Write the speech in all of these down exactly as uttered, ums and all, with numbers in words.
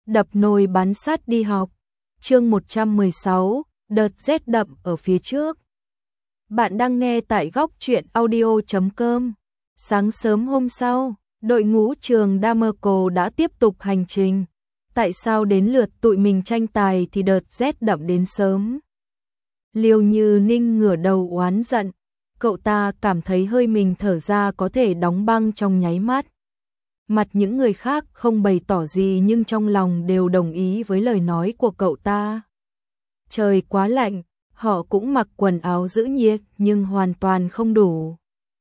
đập nồi bán sắt đi học. Chương một trăm mười sáu, đợt rét đậm ở phía trước. Bạn đang nghe tại góc truyện audio chấm com. Sáng sớm hôm sau, đội ngũ trường Damerco đã tiếp tục hành trình. Tại sao đến lượt tụi mình tranh tài thì đợt rét đậm đến sớm? Liêu Như Ninh ngửa đầu oán giận, cậu ta cảm thấy hơi mình thở ra có thể đóng băng trong nháy mắt. Mặt những người khác không bày tỏ gì nhưng trong lòng đều đồng ý với lời nói của cậu ta. Trời quá lạnh, họ cũng mặc quần áo giữ nhiệt nhưng hoàn toàn không đủ.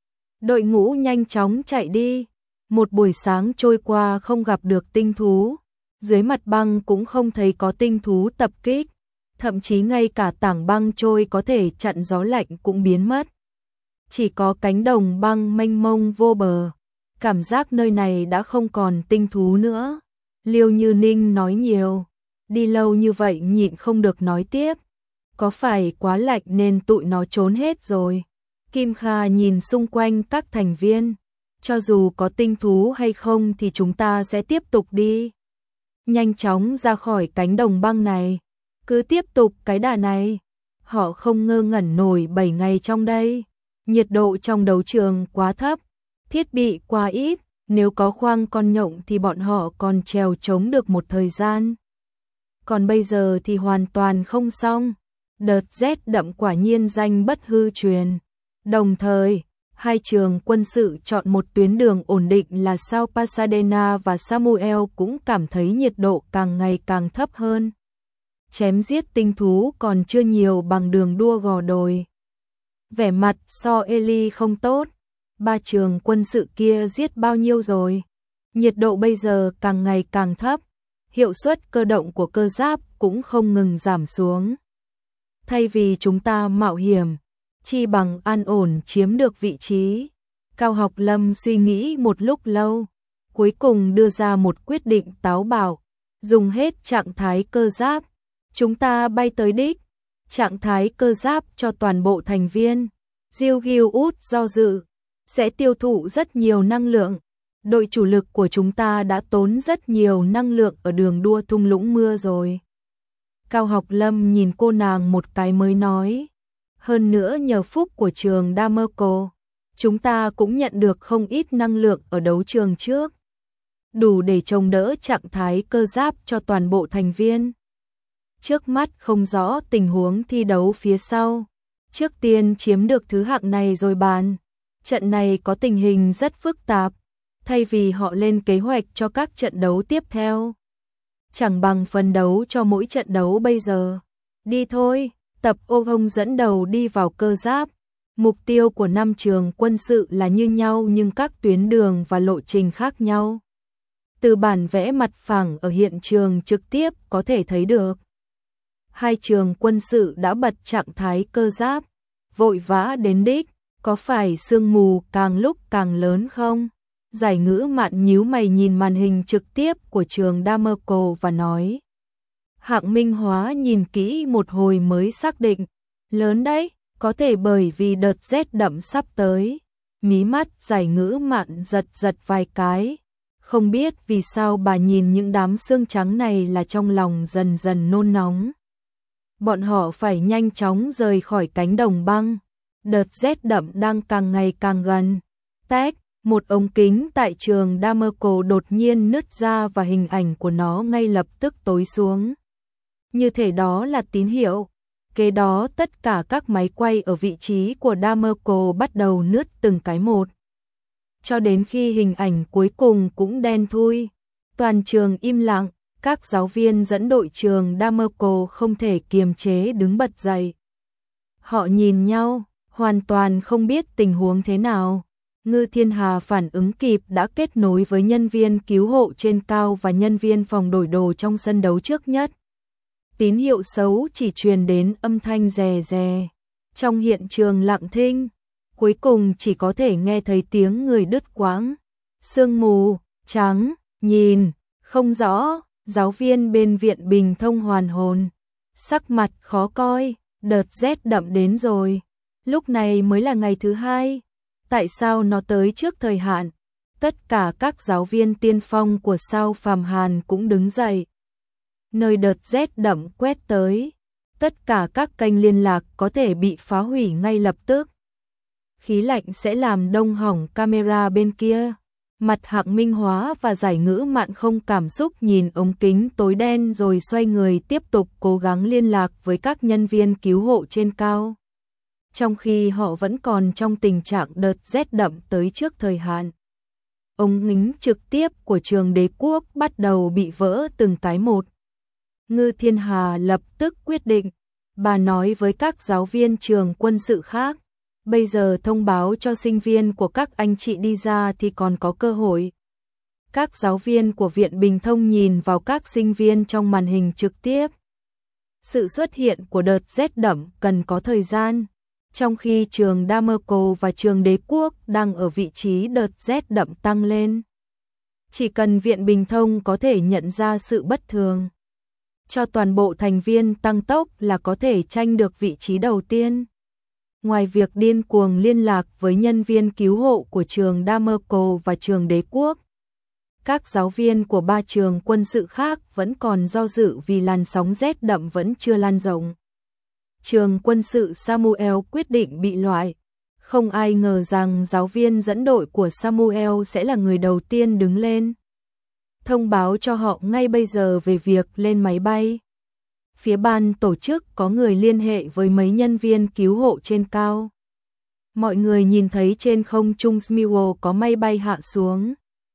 Đội ngũ nhanh chóng chạy đi, một buổi sáng trôi qua không gặp được tinh thú, dưới mặt băng cũng không thấy có tinh thú tập kích, thậm chí ngay cả tảng băng trôi có thể chặn gió lạnh cũng biến mất. Chỉ có cánh đồng băng mênh mông vô bờ. Cảm giác nơi này đã không còn tinh thú nữa. Liêu Như Ninh nói nhiều. Đi lâu như vậy nhịn không được nói tiếp. Có phải quá lạnh nên tụi nó trốn hết rồi? Kim Kha nhìn xung quanh các thành viên. Cho dù có tinh thú hay không thì chúng ta sẽ tiếp tục đi. Nhanh chóng ra khỏi cánh đồng băng này. Cứ tiếp tục cái đà này. Họ không ngơ ngẩn nổi bảy ngày trong đây. Nhiệt độ trong đấu trường quá thấp. Thiết bị quá ít, nếu có khoang con nhộng thì bọn họ còn trèo chống được một thời gian. Còn bây giờ thì hoàn toàn không xong. Đợt rét đậm quả nhiên danh bất hư truyền. Đồng thời, hai trường quân sự chọn một tuyến đường ổn định là sao Pasadena và Samuel cũng cảm thấy nhiệt độ càng ngày càng thấp hơn. Chém giết tinh thú còn chưa nhiều bằng đường đua gò đồi. Vẻ mặt so Eli không tốt. Ba trường quân sự kia giết bao nhiêu rồi? Nhiệt độ bây giờ càng ngày càng thấp, hiệu suất cơ động của cơ giáp cũng không ngừng giảm xuống. Thay vì chúng ta mạo hiểm, chi bằng an ổn chiếm được vị trí. Cao Học Lâm suy nghĩ một lúc lâu, cuối cùng đưa ra một quyết định táo bạo, dùng hết trạng thái cơ giáp. Chúng ta bay tới đích, trạng thái cơ giáp cho toàn bộ thành viên. Diêu Gil út do dự. Sẽ tiêu thụ rất nhiều năng lượng. Đội chủ lực của chúng ta đã tốn rất nhiều năng lượng ở đường đua thung lũng mưa rồi. Cao Học Lâm nhìn cô nàng một cái mới nói. Hơn nữa nhờ phúc của trường Damerco, chúng ta cũng nhận được không ít năng lượng ở đấu trường trước. Đủ để chống đỡ trạng thái cơ giáp cho toàn bộ thành viên. Trước mắt không rõ tình huống thi đấu phía sau. Trước tiên chiếm được thứ hạng này rồi bàn. Trận này có tình hình rất phức tạp, thay vì họ lên kế hoạch cho các trận đấu tiếp theo. Chẳng bằng phân đấu cho mỗi trận đấu bây giờ. Đi thôi, tập ô hông dẫn đầu đi vào cơ giáp. Mục tiêu của năm trường quân sự là như nhau nhưng các tuyến đường và lộ trình khác nhau. Từ bản vẽ mặt phẳng ở hiện trường trực tiếp có thể thấy được. Hai trường quân sự đã bật trạng thái cơ giáp, vội vã đến đích. Có phải sương mù càng lúc càng lớn không? Giải Ngữ Mạn nhíu mày nhìn màn hình trực tiếp của trường Damerco và nói. Hạng Minh Hóa nhìn kỹ một hồi mới xác định. Lớn đấy, có thể bởi vì đợt rét đậm sắp tới. Mí mắt Giải Ngữ Mạn giật giật vài cái. Không biết vì sao bà nhìn những đám sương trắng này là trong lòng dần dần nôn nóng. Bọn họ phải nhanh chóng rời khỏi cánh đồng băng. Đợt rét đậm đang càng ngày càng gần. Tách, một ống kính tại trường Damerco đột nhiên nứt ra và hình ảnh của nó ngay lập tức tối xuống. Như thể đó là tín hiệu. Kế đó tất cả các máy quay ở vị trí của Damerco bắt đầu nứt từng cái một. Cho đến khi hình ảnh cuối cùng cũng đen thui. Toàn trường im lặng, các giáo viên dẫn đội trường Damerco không thể kiềm chế đứng bật dậy. Họ nhìn nhau. Hoàn toàn không biết tình huống thế nào. Ngư Thiên Hà phản ứng kịp đã kết nối với nhân viên cứu hộ trên cao và nhân viên phòng đổi đồ trong sân đấu trước nhất. Tín hiệu xấu chỉ truyền đến âm thanh rè rè. Trong hiện trường lặng thinh, cuối cùng chỉ có thể nghe thấy tiếng người đứt quãng. Sương mù, trắng, nhìn, không rõ, giáo viên bên viện Bình Thông hoàn hồn. Sắc mặt khó coi, đợt rét đậm đến rồi. Lúc này mới là ngày thứ hai. Tại sao nó tới trước thời hạn? Tất cả các giáo viên tiên phong của Sao Phàm Hàn cũng đứng dậy. nơi đợt rét đậm quét tới, tất cả các kênh liên lạc có thể bị phá hủy ngay lập tức. Khí lạnh sẽ làm đông hỏng camera bên kia. Mặt Hạng Minh Hóa và Giải Ngữ Mạn không cảm xúc nhìn ống kính tối đen rồi xoay người tiếp tục cố gắng liên lạc với các nhân viên cứu hộ trên cao. Trong khi họ vẫn còn trong tình trạng đợt rét đậm tới trước thời hạn. Ống kính trực tiếp của trường Đế Quốc bắt đầu bị vỡ từng cái một. Ngư Thiên Hà lập tức quyết định, bà nói với các giáo viên trường quân sự khác. Bây giờ thông báo cho sinh viên của các anh chị đi ra thì còn có cơ hội. Các giáo viên của Viện Bình Thông nhìn vào các sinh viên trong màn hình trực tiếp. Sự xuất hiện của đợt rét đậm cần có thời gian, trong khi trường Damerco và trường Đế Quốc đang ở vị trí đợt rét đậm tăng lên. Chỉ cần Viện Bình Thông có thể nhận ra sự bất thường, cho toàn bộ thành viên tăng tốc là có thể tranh được vị trí đầu tiên. Ngoài việc điên cuồng liên lạc với nhân viên cứu hộ của trường Damerco và trường Đế Quốc, các giáo viên của ba trường quân sự khác vẫn còn do dự vì làn sóng rét đậm vẫn chưa lan rộng. Trường quân sự Samuel quyết định bị loại. Không ai ngờ rằng giáo viên dẫn đội của Samuel sẽ là người đầu tiên đứng lên. Thông báo cho họ ngay bây giờ về việc lên máy bay. Phía ban tổ chức có người liên hệ với mấy nhân viên cứu hộ trên cao. Mọi người nhìn thấy trên không trung Samuel có máy bay hạ xuống.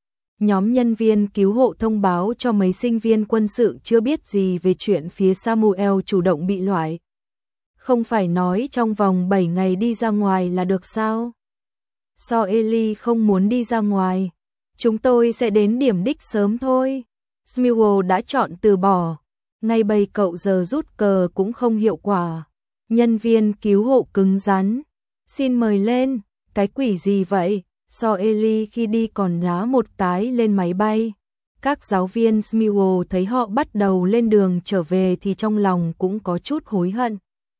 Nhóm nhân viên cứu hộ thông báo cho mấy sinh viên quân sự chưa biết gì về chuyện phía Samuel chủ động bị loại. Không phải nói trong vòng bảy ngày đi ra ngoài là được sao? So Eli không muốn đi ra ngoài. Chúng tôi sẽ đến điểm đích sớm thôi. Samuel đã chọn từ bỏ. Ngay bây cậu giờ rút cờ cũng không hiệu quả. Nhân viên cứu hộ cứng rắn. Xin mời lên. Cái quỷ gì vậy? So Eli khi đi còn đá một cái lên máy bay. Các giáo viên Samuel thấy họ bắt đầu lên đường trở về thì trong lòng cũng có chút hối hận.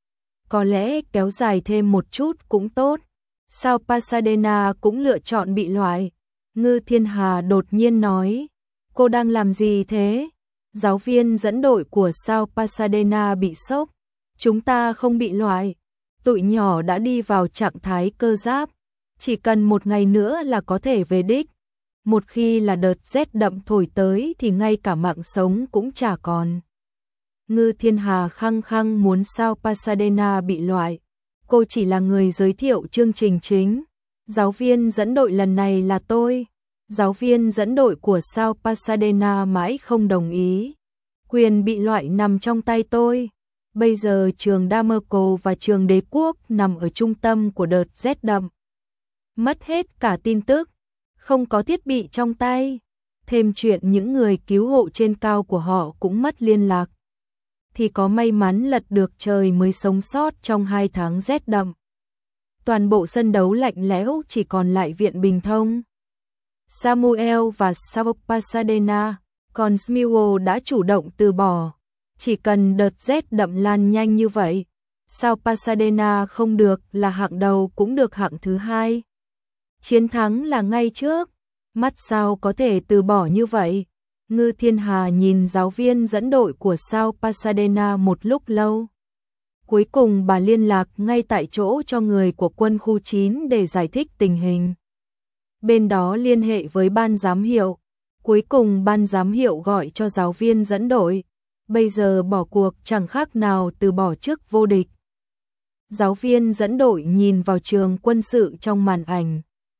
Có lẽ kéo dài thêm một chút cũng tốt. Sao Pasadena cũng lựa chọn bị loại? Ngư Thiên Hà đột nhiên nói. Cô đang làm gì thế? Giáo viên dẫn đội của Sao Pasadena bị sốc. Chúng ta không bị loại. Tụi nhỏ đã đi vào trạng thái cơ giáp. Chỉ cần một ngày nữa là có thể về đích. Một khi là đợt rét đậm thổi tới thì ngay cả mạng sống cũng chả còn. Ngư Thiên Hà khăng khăng muốn Sao Pasadena bị loại. Cô chỉ là người giới thiệu chương trình chính. Giáo viên dẫn đội lần này là tôi. Giáo viên dẫn đội của Sao Pasadena mãi không đồng ý. Quyền bị loại nằm trong tay tôi. Bây giờ trường Damerco và trường Đế Quốc nằm ở trung tâm của đợt rét đậm. Mất hết cả tin tức. Không có thiết bị trong tay. Thêm chuyện những người cứu hộ trên cao của họ cũng mất liên lạc. Thì có may mắn lật được trời mới sống sót trong hai tháng rét đậm. Toàn bộ sân đấu lạnh lẽo chỉ còn lại Viện Bình Thông. Samuel và Sao Pasadena, còn Samuel đã chủ động từ bỏ. Chỉ cần đợt rét đậm lan nhanh như vậy, Sao Pasadena không được là hạng đầu cũng được hạng thứ hai. Chiến thắng là ngay trước. Mắt sao có thể từ bỏ như vậy? Ngư Thiên Hà nhìn giáo viên dẫn đội của Sao Pasadena một lúc lâu. Cuối cùng bà liên lạc ngay tại chỗ cho người của quân khu chín để giải thích tình hình. Bên đó liên hệ với ban giám hiệu. Cuối cùng ban giám hiệu gọi cho giáo viên dẫn đội. Bây giờ bỏ cuộc chẳng khác nào từ bỏ chức vô địch. Giáo viên dẫn đội nhìn vào trường quân sự trong màn ảnh.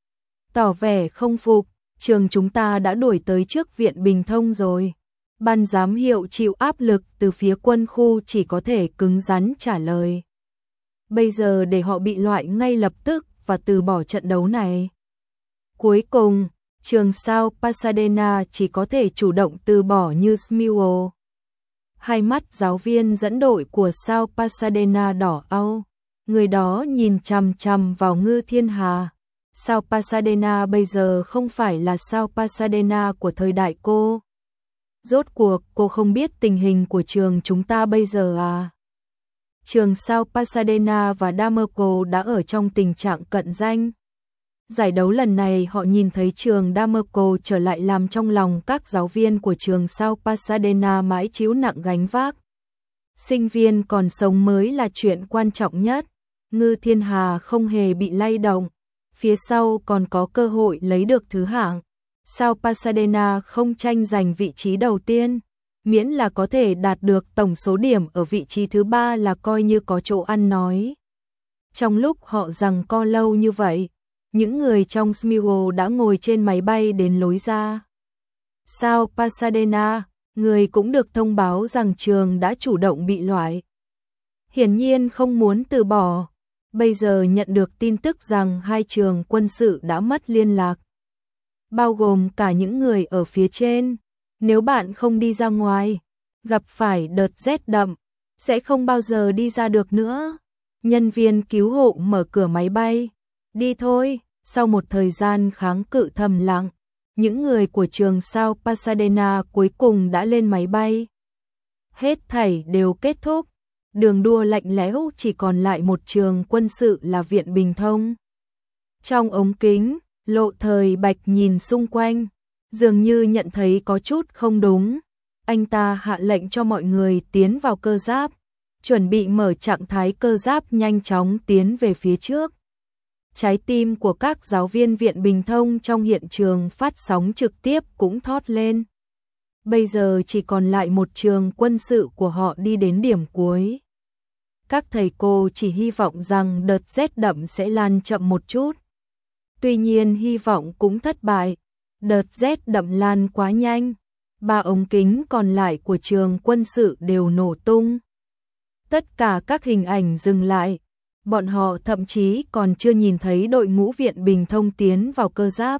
Tỏ vẻ không phục. Trường chúng ta đã đuổi tới trước Viện Bình Thông rồi. Ban giám hiệu chịu áp lực từ phía quân khu chỉ có thể cứng rắn trả lời. Bây giờ để họ bị loại ngay lập tức và từ bỏ trận đấu này. Cuối cùng, trường Sao Pasadena chỉ có thể chủ động từ bỏ như Samuel. Hai mắt giáo viên dẫn đội của Sao Pasadena đỏ au. Người đó nhìn chằm chằm vào Ngư Thiên Hà. Sao Pasadena bây giờ không phải là Sao Pasadena của thời đại cô. Rốt cuộc cô không biết tình hình của trường chúng ta bây giờ à? Trường Sao Pasadena và Damerco đã ở trong tình trạng cận danh. Giải đấu lần này họ nhìn thấy trường Damerco trở lại làm trong lòng các giáo viên của trường South Pasadena mãi chịu nặng gánh vác. Sinh viên còn sống mới là chuyện quan trọng nhất. Ngư Thiên Hà không hề bị lay động, phía sau còn có cơ hội lấy được thứ hạng. South Pasadena không tranh giành vị trí đầu tiên, miễn là có thể đạt được tổng số điểm ở vị trí thứ ba là coi như có chỗ ăn nói. Trong lúc họ giằng co lâu như vậy, những người trong Smiggle đã ngồi trên máy bay đến lối ra. South Pasadena, người cũng được thông báo rằng trường đã chủ động bị loại. Hiển nhiên không muốn từ bỏ, bây giờ nhận được tin tức rằng hai trường quân sự đã mất liên lạc. Bao gồm cả những người ở phía trên, nếu bạn không đi ra ngoài, gặp phải đợt rét đậm, sẽ không bao giờ đi ra được nữa. Nhân viên cứu hộ mở cửa máy bay. Đi thôi, sau một thời gian kháng cự thầm lặng, những người của trường South Pasadena cuối cùng đã lên máy bay. Hết thảy đều kết thúc, đường đua lạnh lẽo chỉ còn lại một trường quân sự là Viện Bình Thông. Trong ống kính, Lộ Thời Bạch nhìn xung quanh, dường như nhận thấy có chút không đúng. Anh ta hạ lệnh cho mọi người tiến vào cơ giáp, chuẩn bị mở trạng thái cơ giáp nhanh chóng tiến về phía trước. Trái tim của các giáo viên Viện Bình Thông trong hiện trường phát sóng trực tiếp cũng thót lên. Bây giờ chỉ còn lại một trường quân sự của họ đi đến điểm cuối. Các thầy cô chỉ hy vọng rằng đợt rét đậm sẽ lan chậm một chút. Tuy nhiên hy vọng cũng thất bại. Đợt rét đậm lan quá nhanh. Ba ống kính còn lại của trường quân sự đều nổ tung. Tất cả các hình ảnh dừng lại. Bọn họ thậm chí còn chưa nhìn thấy đội ngũ Viện Bình Thông tiến vào cơ giáp.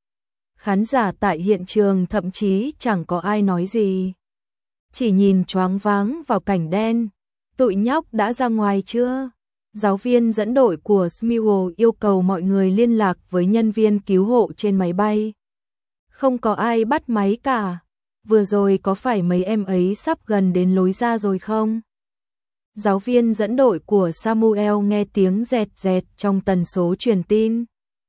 Khán giả tại hiện trường thậm chí chẳng có ai nói gì. Chỉ nhìn choáng váng vào cảnh đen. Tụi nhóc đã ra ngoài chưa? Giáo viên dẫn đội của Smiggle yêu cầu mọi người liên lạc với nhân viên cứu hộ trên máy bay. Không có ai bắt máy cả. Vừa rồi có phải mấy em ấy sắp gần đến lối ra rồi không? Giáo viên dẫn đội của Samuel nghe tiếng rẹt rẹt trong tần số truyền tin.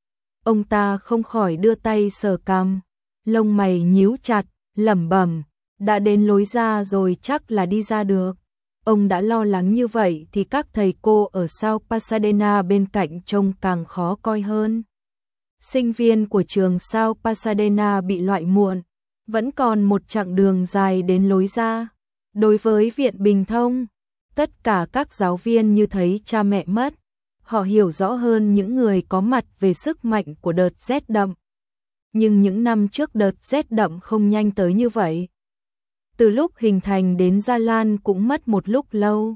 Ông ta không khỏi đưa tay sờ cằm, lông mày nhíu chặt, lẩm bẩm, đã đến lối ra rồi chắc là đi ra được. Ông đã lo lắng như vậy thì các thầy cô ở South Pasadena bên cạnh trông càng khó coi hơn. Sinh viên của trường South Pasadena bị loại muộn, vẫn còn một chặng đường dài đến lối ra. Đối với Viện Bình Thông, tất cả các giáo viên như thấy cha mẹ mất. Họ hiểu rõ hơn những người có mặt về sức mạnh của đợt rét đậm. Nhưng những năm trước đợt rét đậm không nhanh tới như vậy. Từ lúc hình thành đến Gia Lan cũng mất một lúc lâu.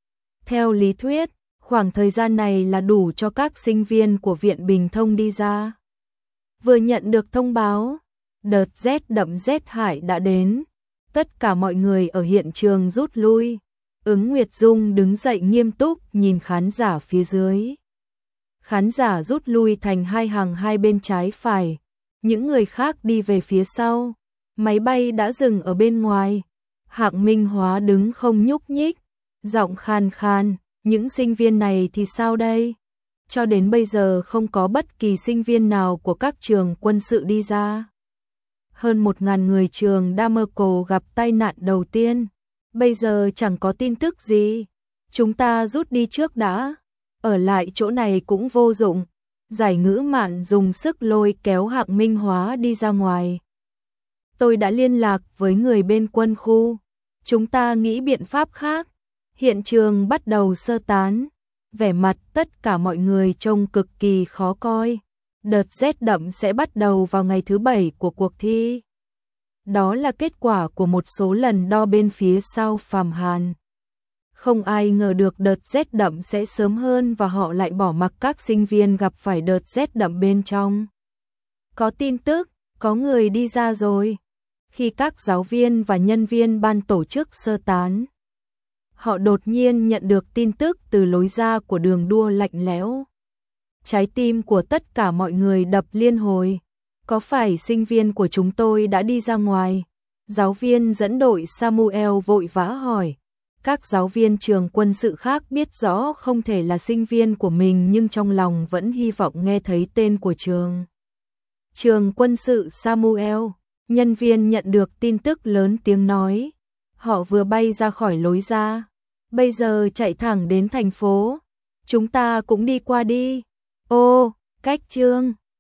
Theo lý thuyết, khoảng thời gian này là đủ cho các sinh viên của Viện Bình Thông đi ra. Vừa nhận được thông báo, đợt rét đậm rét hại đã đến. Tất cả mọi người ở hiện trường rút lui. Ứng Nguyệt Dung đứng dậy nghiêm túc nhìn khán giả phía dưới. Khán giả rút lui thành hai hàng hai bên trái phải. Những người khác đi về phía sau. Máy bay đã dừng ở bên ngoài. Hạng Minh Hóa đứng không nhúc nhích. Giọng khan khan. Những sinh viên này thì sao đây? Cho đến bây giờ không có bất kỳ sinh viên nào của các trường quân sự đi ra. Hơn một ngàn người trường Damerco gặp tai nạn đầu tiên. Bây giờ chẳng có tin tức gì. Chúng ta rút đi trước đã. Ở lại chỗ này cũng vô dụng. Giải Ngữ Mạn dùng sức lôi kéo Hạng Minh Hóa đi ra ngoài. Tôi đã liên lạc với người bên quân khu. Chúng ta nghĩ biện pháp khác. Hiện trường bắt đầu sơ tán. Vẻ mặt tất cả mọi người trông cực kỳ khó coi. Đợt rét đậm sẽ bắt đầu vào ngày thứ bảy của cuộc thi. Đó là kết quả của một số lần đo bên phía sau Phạm Hàn. Không ai ngờ được đợt rét đậm sẽ sớm hơn và họ lại bỏ mặc các sinh viên gặp phải đợt rét đậm bên trong. Có tin tức, có người đi ra rồi. Khi các giáo viên và nhân viên ban tổ chức sơ tán, họ đột nhiên nhận được tin tức từ lối ra của đường đua lạnh lẽo. Trái tim của tất cả mọi người đập liên hồi. Có phải sinh viên của chúng tôi đã đi ra ngoài? Giáo viên dẫn đội Samuel vội vã hỏi. Các giáo viên trường quân sự khác biết rõ không thể là sinh viên của mình nhưng trong lòng vẫn hy vọng nghe thấy tên của trường. Trường quân sự Samuel, nhân viên nhận được tin tức lớn tiếng nói. Họ vừa bay ra khỏi lối ra. Bây giờ chạy thẳng đến thành phố. Chúng ta cũng đi qua đi. Ô, cách Trương.